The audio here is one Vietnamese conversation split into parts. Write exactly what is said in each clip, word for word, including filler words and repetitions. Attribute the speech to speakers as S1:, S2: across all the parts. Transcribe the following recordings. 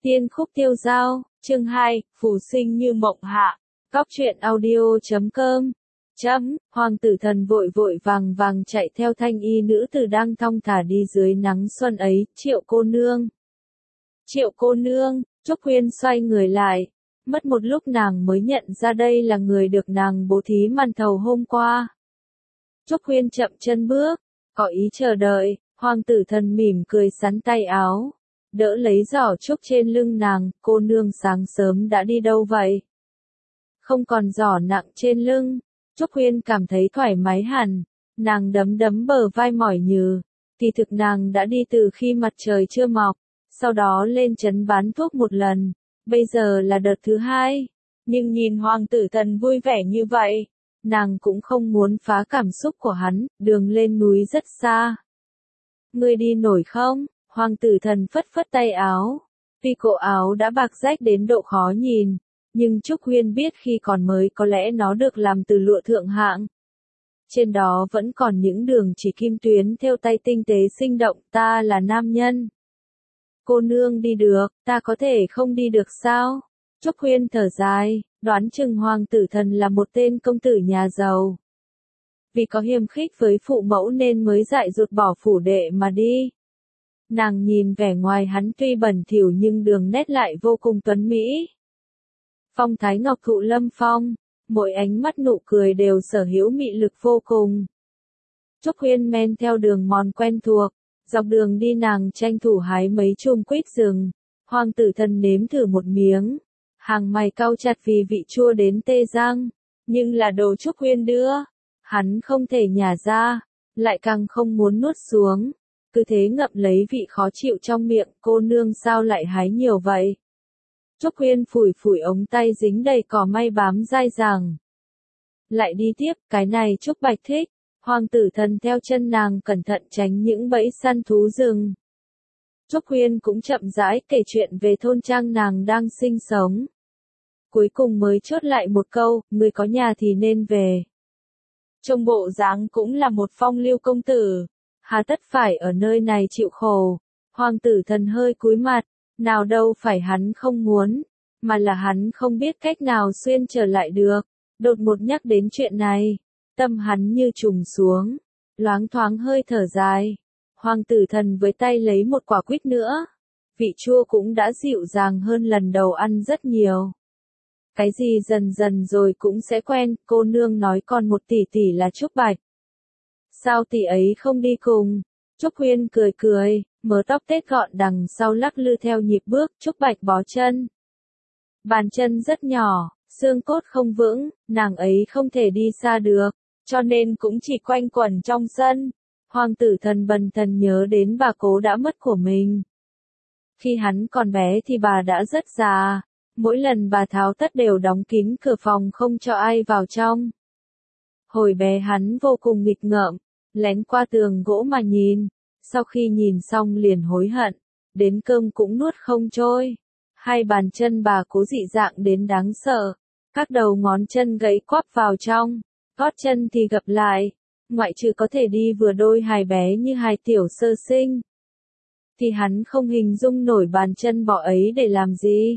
S1: Tiên khúc tiêu dao, chương hai, phù sinh như mộng hạ. Góc truyện audio chấm com. Chấm, hoàng tử thần vội vội vàng vàng chạy theo thanh y nữ tử đang thong thả đi dưới nắng xuân ấy, Triệu cô nương. Triệu cô nương, Trúc Huyên xoay người lại. Mất một lúc nàng mới nhận ra đây là người được nàng bố thí màn thầu hôm qua. Trúc Huyên chậm chân bước, có ý chờ đợi, hoàng tử thần mỉm cười sắn tay áo. Đỡ lấy giỏ trúc trên lưng nàng, cô nương sáng sớm đã đi đâu vậy? Không còn giỏ nặng trên lưng, Trúc Huyên cảm thấy thoải mái hẳn, nàng đấm đấm bờ vai mỏi nhừ, thì thực nàng đã đi từ khi mặt trời chưa mọc, sau đó lên trấn bán thuốc một lần, bây giờ là đợt thứ hai, nhưng nhìn hoàng tử thần vui vẻ như vậy, nàng cũng không muốn phá cảm xúc của hắn, đường lên núi rất xa. Ngươi đi nổi không? Hoàng tử thần phất phất tay áo, tuy cổ áo đã bạc rách đến độ khó nhìn, nhưng Trúc Huyên biết khi còn mới có lẽ nó được làm từ lụa thượng hạng. Trên đó vẫn còn những đường chỉ kim tuyến theo tay tinh tế sinh động, ta là nam nhân. Cô nương đi được, ta có thể không đi được sao? Trúc Huyên thở dài, đoán chừng hoàng tử thần là một tên công tử nhà giàu. Vì có hiềm khích với phụ mẫu nên mới dại dột bỏ phủ đệ mà đi. Nàng nhìn vẻ ngoài hắn tuy bẩn thỉu nhưng đường nét lại vô cùng tuấn mỹ. Phong thái ngọc thụ lâm phong, mỗi ánh mắt nụ cười đều sở hữu mị lực vô cùng. Trúc Huyên men theo đường mòn quen thuộc, dọc đường đi nàng tranh thủ hái mấy chum quýt rừng. Hoàng tử thần nếm thử một miếng, hàng mày cau chặt vì vị chua đến tê răng, nhưng là đồ Trúc Huyên đưa, hắn không thể nhả ra, lại càng không muốn nuốt xuống. Cứ thế ngậm lấy vị khó chịu trong miệng, cô nương sao lại hái nhiều vậy? Trúc Huyên phủi phủi ống tay dính đầy cỏ may bám dai dẳng. Lại đi tiếp, cái này Trúc Bạch thích. Hoàng tử thần theo chân nàng cẩn thận tránh những bẫy săn thú rừng. Trúc Huyên cũng chậm rãi kể chuyện về thôn trang nàng đang sinh sống. Cuối cùng mới chốt lại một câu, người có nhà thì nên về. Trông bộ dáng cũng là một phong lưu công tử. Hà tất phải ở nơi này chịu khổ. Hoàng tử thần hơi cúi mặt, nào đâu phải hắn không muốn, mà là hắn không biết cách nào xuyên trở lại được. Đột ngột nhắc đến chuyện này, tâm hắn như trùng xuống, loáng thoáng hơi thở dài. Hoàng tử thần với tay lấy một quả quýt nữa, vị chua cũng đã dịu dàng hơn lần đầu ăn rất nhiều. Cái gì dần dần rồi cũng sẽ quen, cô nương nói còn một tỷ tỷ là Trúc Bạch. Sao tỷ ấy không đi cùng? Trúc Huyên cười cười, mớ tóc tết gọn đằng sau lắc lư theo nhịp bước, Trúc Bạch bó chân. Bàn chân rất nhỏ, xương cốt không vững, nàng ấy không thể đi xa được, cho nên cũng chỉ quanh quẩn trong sân. Hoàng tử thần bần thần nhớ đến bà cố đã mất của mình. Khi hắn còn bé thì bà đã rất già, mỗi lần bà tháo tất đều đóng kín cửa phòng không cho ai vào trong. Hồi bé hắn vô cùng nghịch ngợm, lén qua tường gỗ mà nhìn, sau khi nhìn xong liền hối hận, đến cơm cũng nuốt không trôi. Hai bàn chân bà cố dị dạng đến đáng sợ, các đầu ngón chân gãy quắp vào trong, gót chân thì gập lại, ngoại trừ có thể đi vừa đôi hài bé như hài tiểu sơ sinh. Thì hắn không hình dung nổi bàn chân bọ ấy để làm gì.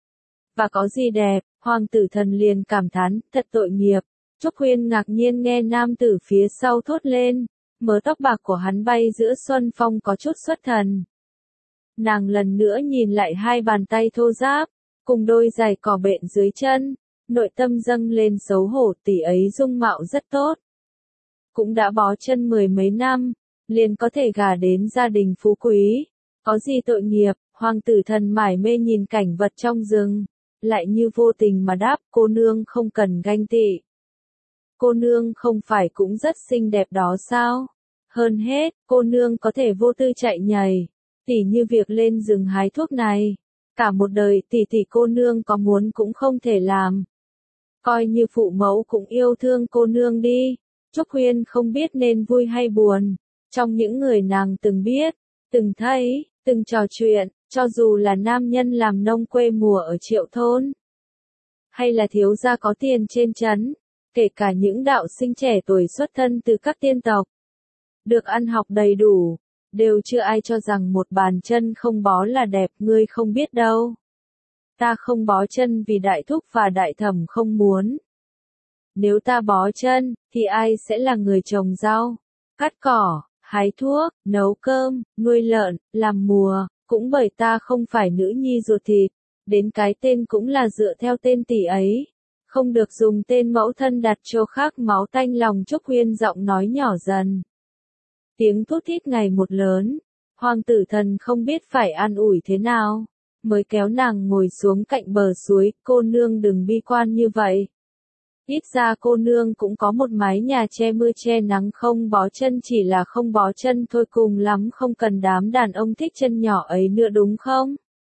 S1: Và có gì đẹp, hoàng tử thần liền cảm thán, thật tội nghiệp. Trúc Huyên ngạc nhiên nghe nam tử phía sau thốt lên, mớ tóc bạc của hắn bay giữa xuân phong có chút xuất thần. Nàng lần nữa nhìn lại hai bàn tay thô ráp, cùng đôi giày cỏ bện dưới chân, nội tâm dâng lên xấu hổ, tỷ ấy dung mạo rất tốt. Cũng đã bó chân mười mấy năm, liền có thể gả đến gia đình phú quý, có gì tội nghiệp, hoàng tử thần mải mê nhìn cảnh vật trong rừng, lại như vô tình mà đáp, cô nương không cần ganh tị. Cô nương không phải cũng rất xinh đẹp đó sao? Hơn hết, cô nương có thể vô tư chạy nhảy, tỉ như việc lên rừng hái thuốc này. Cả một đời tỷ tỷ cô nương có muốn cũng không thể làm. Coi như phụ mẫu cũng yêu thương cô nương đi. Trúc Huyên không biết nên vui hay buồn. Trong những người nàng từng biết, từng thấy, từng trò chuyện, cho dù là nam nhân làm nông quê mùa ở Triệu thôn, hay là thiếu gia có tiền trên trấn, kể cả những đạo sinh trẻ tuổi xuất thân từ các tiên tộc, được ăn học đầy đủ, đều chưa ai cho rằng một bàn chân không bó là đẹp, ngươi không biết đâu. Ta không bó chân vì đại thúc và đại thẩm không muốn. Nếu ta bó chân, thì ai sẽ là người trồng rau, cắt cỏ, hái thuốc, nấu cơm, nuôi lợn, làm mùa, cũng bởi ta không phải nữ nhi ruột thịt, đến cái tên cũng là dựa theo tên tỷ ấy, không được dùng tên mẫu thân đặt cho khác máu tanh lòng. Trúc Huyên giọng nói nhỏ dần. Tiếng thút thít ngày một lớn, Hoàng Tử Thần không biết phải an ủi thế nào, mới kéo nàng ngồi xuống cạnh bờ suối. Cô nương đừng bi quan như vậy. Ít ra cô nương cũng có một mái nhà che mưa che nắng, không bó chân chỉ là không bó chân thôi, cùng lắm không cần đám đàn ông thích chân nhỏ ấy nữa đúng không?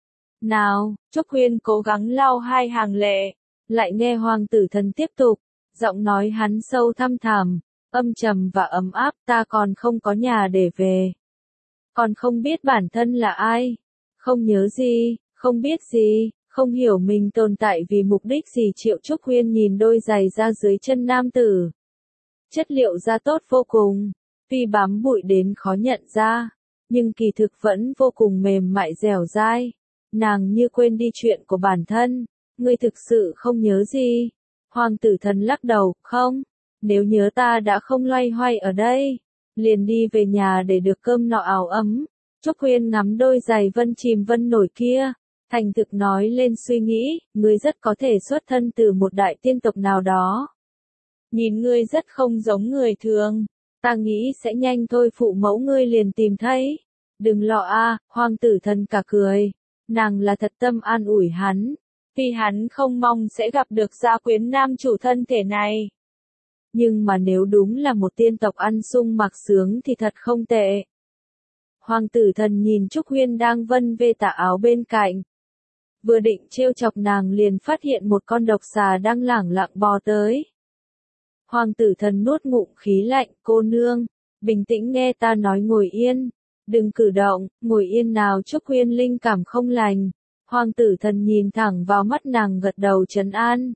S1: Nào, Trúc Huyên cố gắng lau hai hàng lệ, lại nghe Hoàng Tử Thần tiếp tục, giọng nói hắn sâu thăm thẳm, âm trầm và ấm áp. Ta còn không có nhà để về, còn không biết bản thân là ai, không nhớ gì, không biết gì, không hiểu mình tồn tại vì mục đích gì. Triệu Trúc Huyên nhìn đôi giày da dưới chân nam tử. Chất liệu da tốt vô cùng, tuy bám bụi đến khó nhận ra, nhưng kỳ thực vẫn vô cùng mềm mại dẻo dai. Nàng như quên đi chuyện của bản thân. Ngươi thực sự không nhớ gì? Hoàng Tử Thần lắc đầu, không, nếu nhớ ta đã không loay hoay ở đây, liền đi về nhà để được cơm nọ áo ấm. Trúc Huyên ngắm đôi giày vân chìm vân nổi kia, thành thực nói lên suy nghĩ, ngươi rất có thể xuất thân từ một đại tiên tộc nào đó. Nhìn ngươi rất không giống người thường, ta nghĩ sẽ nhanh thôi phụ mẫu ngươi liền tìm thấy. Đừng lo a. Hoàng Tử Thần cả cười, nàng là thật tâm an ủi hắn, vì hắn không mong sẽ gặp được gia quyến nam chủ thân thể này. Nhưng mà nếu đúng là một tiên tộc ăn sung mặc sướng thì thật không tệ. Hoàng Tử Thần nhìn Trúc Huyên đang vân vê tà áo bên cạnh, vừa định trêu chọc nàng liền phát hiện một con độc xà đang lẳng lặng bò tới. Hoàng Tử Thần nuốt ngụm khí lạnh, cô nương, bình tĩnh nghe ta nói, ngồi yên, đừng cử động. Ngồi yên nào? Trúc Huyên linh cảm không lành. Hoàng Tử Thần nhìn thẳng vào mắt nàng gật đầu trấn an.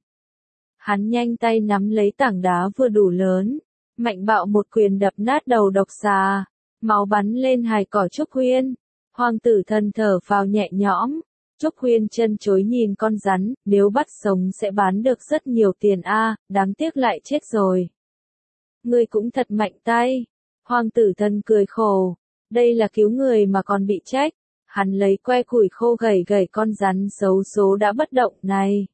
S1: Hắn nhanh tay nắm lấy tảng đá vừa đủ lớn, mạnh bạo một quyền đập nát đầu độc xà, máu bắn lên hài cỏ. Trúc Huyên, Hoàng Tử Thần thở phào nhẹ nhõm. Trúc Huyên chân chối nhìn con rắn, nếu bắt sống sẽ bán được rất nhiều tiền a, đáng tiếc lại chết rồi. Ngươi cũng thật mạnh tay. Hoàng Tử Thần cười khổ, đây là cứu người mà còn bị trách. Hắn lấy que củi khô gẩy gẩy con rắn xấu số đã bất động này.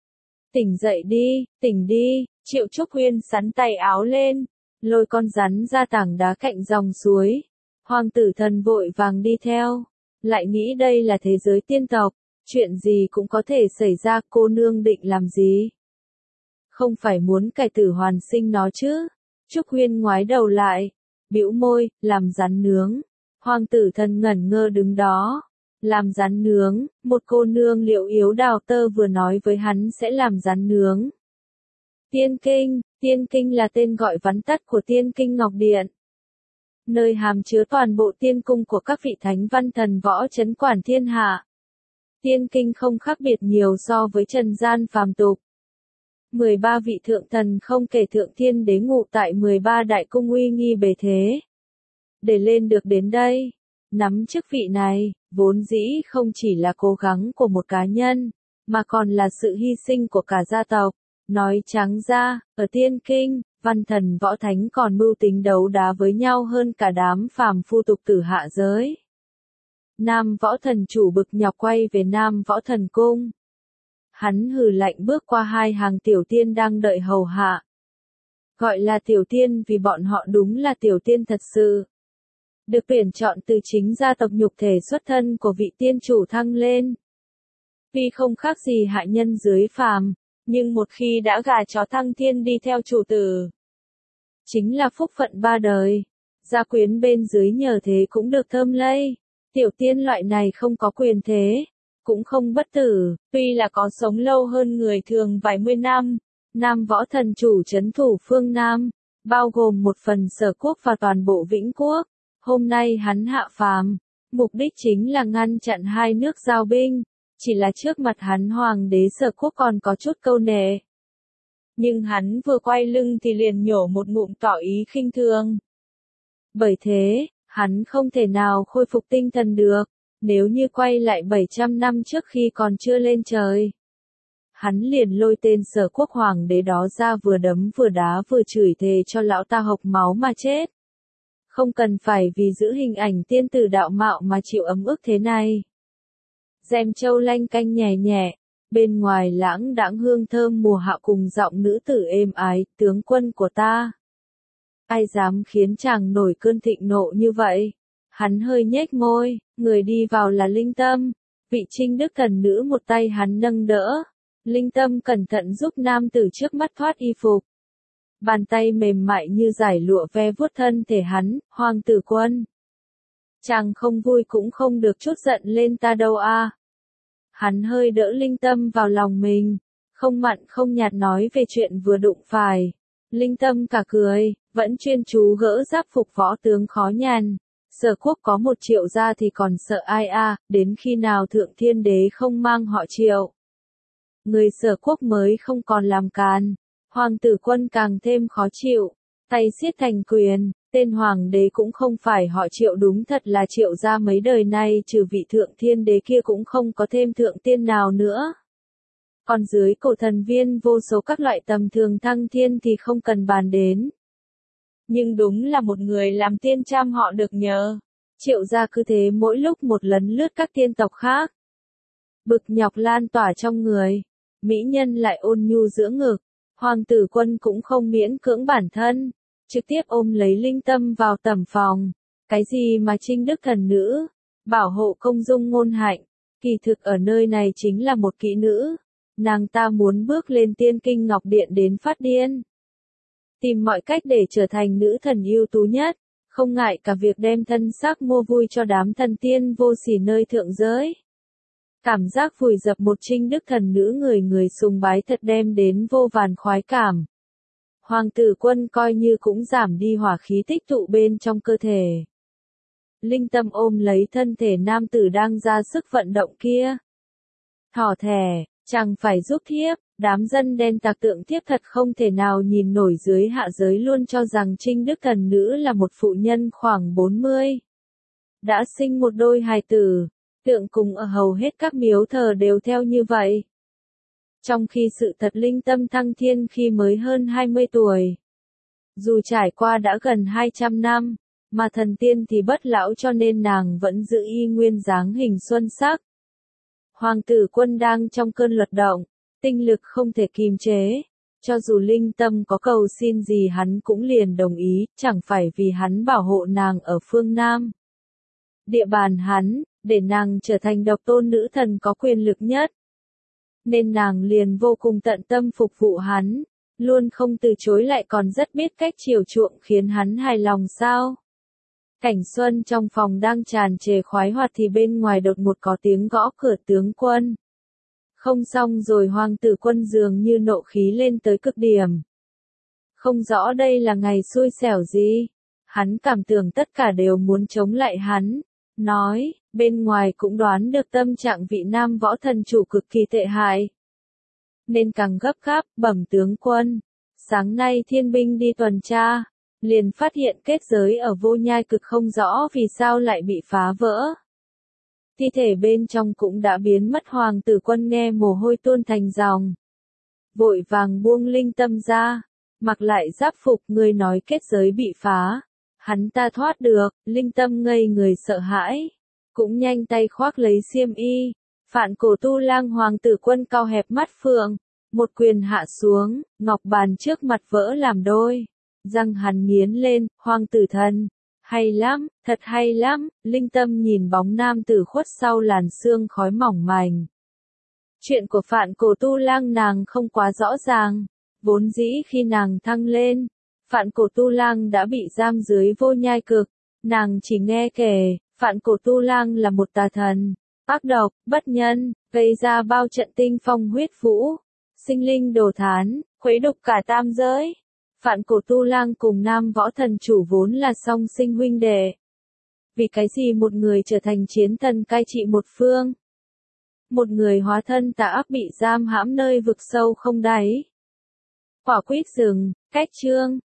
S1: Tỉnh dậy đi, tỉnh đi. Triệu Trúc Huyên sắn tay áo lên, lôi con rắn ra tảng đá cạnh dòng suối. Hoàng Tử Thần vội vàng đi theo, lại nghĩ đây là thế giới tiên tộc, chuyện gì cũng có thể xảy ra. Cô nương định làm gì? Không phải muốn cải tử hoàn sinh nó chứ? Trúc Huyên ngoái đầu lại, bĩu môi, làm rắn nướng. Hoàng Tử Thần ngẩn ngơ đứng đó. Làm rắn nướng? Một cô nương Liệu Yếu Đào Tơ vừa nói với hắn sẽ làm rắn nướng. Tiên Kinh, Tiên Kinh là tên gọi vắn tắt của Tiên Kinh Ngọc Điện, nơi hàm chứa toàn bộ tiên cung của các vị thánh văn thần võ trấn quản thiên hạ. Tiên Kinh không khác biệt nhiều so với trần gian phàm tục. mười ba vị thượng thần không kể thượng thiên đế ngụ tại mười ba đại cung uy nghi bề thế. Để lên được đến đây, nắm chức vị này, vốn dĩ không chỉ là cố gắng của một cá nhân, mà còn là sự hy sinh của cả gia tộc. Nói trắng ra, ở Tiên Kinh, văn thần võ thánh còn mưu tính đấu đá với nhau hơn cả đám phàm phu tục tử hạ giới. Nam Võ Thần chủ bực nhọc quay về Nam Võ Thần cung. Hắn hừ lạnh bước qua hai hàng tiểu tiên đang đợi hầu hạ. Gọi là tiểu tiên vì bọn họ đúng là tiểu tiên thật sự, được tuyển chọn từ chính gia tộc nhục thể xuất thân của vị tiên chủ thăng lên. Tuy không khác gì hạ nhân dưới phàm, nhưng một khi đã gà chó thăng thiên đi theo chủ tử, chính là phúc phận ba đời. Gia quyến bên dưới nhờ thế cũng được thơm lây. Tiểu tiên loại này không có quyền thế, cũng không bất tử, tuy là có sống lâu hơn người thường vài mươi năm. Nam Võ Thần chủ trấn thủ phương Nam, bao gồm một phần Sở Quốc và toàn bộ Vĩnh Quốc. Hôm nay hắn hạ phàm, mục đích chính là ngăn chặn hai nước giao binh, chỉ là trước mặt hắn Hoàng đế Sở Quốc còn có chút câu nệ. Nhưng hắn vừa quay lưng thì liền nhổ một ngụm tỏ ý khinh thường. Bởi thế, Hắn không thể nào khôi phục tinh thần được, nếu như quay lại bảy trăm năm trước khi còn chưa lên trời. Hắn liền lôi tên Sở Quốc hoàng đế đó ra vừa đấm vừa đá vừa chửi thề cho lão ta hộc máu mà chết. Không cần phải vì giữ hình ảnh tiên tử đạo mạo mà chịu ấm ức thế này. Rèm châu lanh canh nhẹ nhẹ, bên ngoài lãng đãng hương thơm mùa hạ cùng giọng nữ tử êm ái, tướng quân của ta. Ai dám khiến chàng nổi cơn thịnh nộ như vậy? Hắn hơi nhếch môi, người đi vào là Linh Tâm. Vị Trinh Đức thần nữ một tay hắn nâng đỡ. Linh Tâm cẩn thận giúp nam tử trước mắt thoát y phục. Bàn tay mềm mại như giải lụa ve vuốt thân thể hắn, Hoàng tử quân. Chàng không vui cũng không được chút giận lên ta đâu a. Hắn hơi đỡ Linh Tâm vào lòng mình, không mặn không nhạt nói về chuyện vừa đụng phải. Linh Tâm cả cười, vẫn chuyên chú gỡ giáp phục võ tướng khó nhằn. Sở Quốc có một Triệu gia thì còn sợ ai a, đến khi nào Thượng Thiên Đế không mang họ Triệu. Người Sở Quốc mới không còn làm càn, Hoàng tử quân càng thêm khó chịu, tay siết thành quyền, tên Hoàng đế cũng không phải họ Triệu, đúng thật là Triệu gia mấy đời nay trừ vị Thượng Thiên Đế kia cũng không có thêm thượng tiên nào nữa. Còn dưới cổ thần viên vô số các loại tầm thường thăng thiên thì không cần bàn đến. Nhưng đúng là một người làm tiên trăm họ được nhờ. Triệu gia cứ thế mỗi lúc một lấn lướt các tiên tộc khác. Bực nhọc lan tỏa trong người. Mỹ nhân lại ôn nhu giữa ngực. Hoàng tử quân cũng không miễn cưỡng bản thân. Trực tiếp ôm lấy Linh Tâm vào tẩm phòng. Cái gì mà Trinh Đức thần nữ? Bảo hộ công dung ngôn hạnh. Kỳ thực ở nơi này chính là một kỹ nữ. Nàng ta muốn bước lên tiên kinh ngọc điện đến phát điên. Tìm mọi cách để trở thành nữ thần ưu tú nhất, không ngại cả việc đem thân xác mua vui cho đám thần tiên vô sỉ nơi thượng giới. Cảm giác vùi dập một Trinh Đức thần nữ người người sùng bái thật đem đến vô vàn khoái cảm. Hoàng tử quân coi như cũng giảm đi hỏa khí tích tụ bên trong cơ thể. Linh Tâm ôm lấy thân thể nam tử đang ra sức vận động kia. Thỏ thẻ, chẳng phải giúp thiếp. Đám dân đen tặc tượng thiếp thật không thể nào nhìn nổi dưới hạ giới luôn cho rằng Trinh Đức thần nữ là một phụ nhân khoảng bốn mươi. Đã sinh một đôi hài tử, tượng cùng ở hầu hết các miếu thờ đều theo như vậy. Trong khi sự thật Linh Tâm thăng thiên khi mới hơn hai mươi tuổi. Dù trải qua đã gần hai trăm năm, mà thần tiên thì bất lão cho nên nàng vẫn giữ y nguyên dáng hình xuân sắc. Hoàng tử quân đang trong cơn luật động. Tinh lực không thể kìm chế, cho dù Linh Tâm có cầu xin gì hắn cũng liền đồng ý, chẳng phải vì hắn bảo hộ nàng ở phương Nam. Địa bàn hắn, để nàng trở thành độc tôn nữ thần có quyền lực nhất. Nên nàng liền vô cùng tận tâm phục vụ hắn, luôn không từ chối lại còn rất biết cách chiều chuộng khiến hắn hài lòng sao. Cảnh xuân trong phòng đang tràn trề khoái hoạt thì bên ngoài đột ngột có tiếng gõ cửa tướng quân. Không xong rồi hoàng tử quân dường như nộ khí lên tới cực điểm. Không rõ đây là ngày xui xẻo gì. Hắn cảm tưởng tất cả đều muốn chống lại hắn. Nói, bên ngoài cũng đoán được tâm trạng vị nam võ thần chủ cực kỳ tệ hại. Nên càng gấp gáp, bẩm tướng quân. Sáng nay thiên binh đi tuần tra. Liền phát hiện kết giới ở vô nhai cực không rõ vì sao lại bị phá vỡ. Thi thể bên trong cũng đã biến mất. Hoàng tử quân nghe mồ hôi tuôn thành dòng. Vội vàng buông Linh Tâm ra. Mặc lại giáp phục, người nói kết giới bị phá. Hắn ta thoát được, Linh Tâm ngây người sợ hãi. Cũng nhanh tay khoác lấy xiêm y. Phạn cổ tu lang hoàng tử quân cao hẹp mắt phượng. Một quyền hạ xuống, ngọc bàn trước mặt vỡ làm đôi. Răng hắn nghiến lên, hoàng tử thần. Hay lắm, thật hay lắm, Linh Tâm nhìn bóng nam tử khuất sau làn sương khói mỏng manh. Chuyện của Phạn cổ tu lang nàng không quá rõ ràng, vốn dĩ khi nàng thăng lên, Phạn cổ tu lang đã bị giam dưới vô nhai cực, nàng chỉ nghe kể, Phạn cổ tu lang là một tà thần, ác độc, bất nhân, gây ra bao trận tinh phong huyết vũ, sinh linh đồ thán, khuấy đục cả tam giới. Phạn cổ tu lang cùng nam võ thần chủ vốn là song sinh huynh đệ. Vì cái gì một người trở thành chiến thần cai trị một phương? Một người hóa thân tà ác bị giam hãm nơi vực sâu không đáy. Quả quýt rừng, cách chương.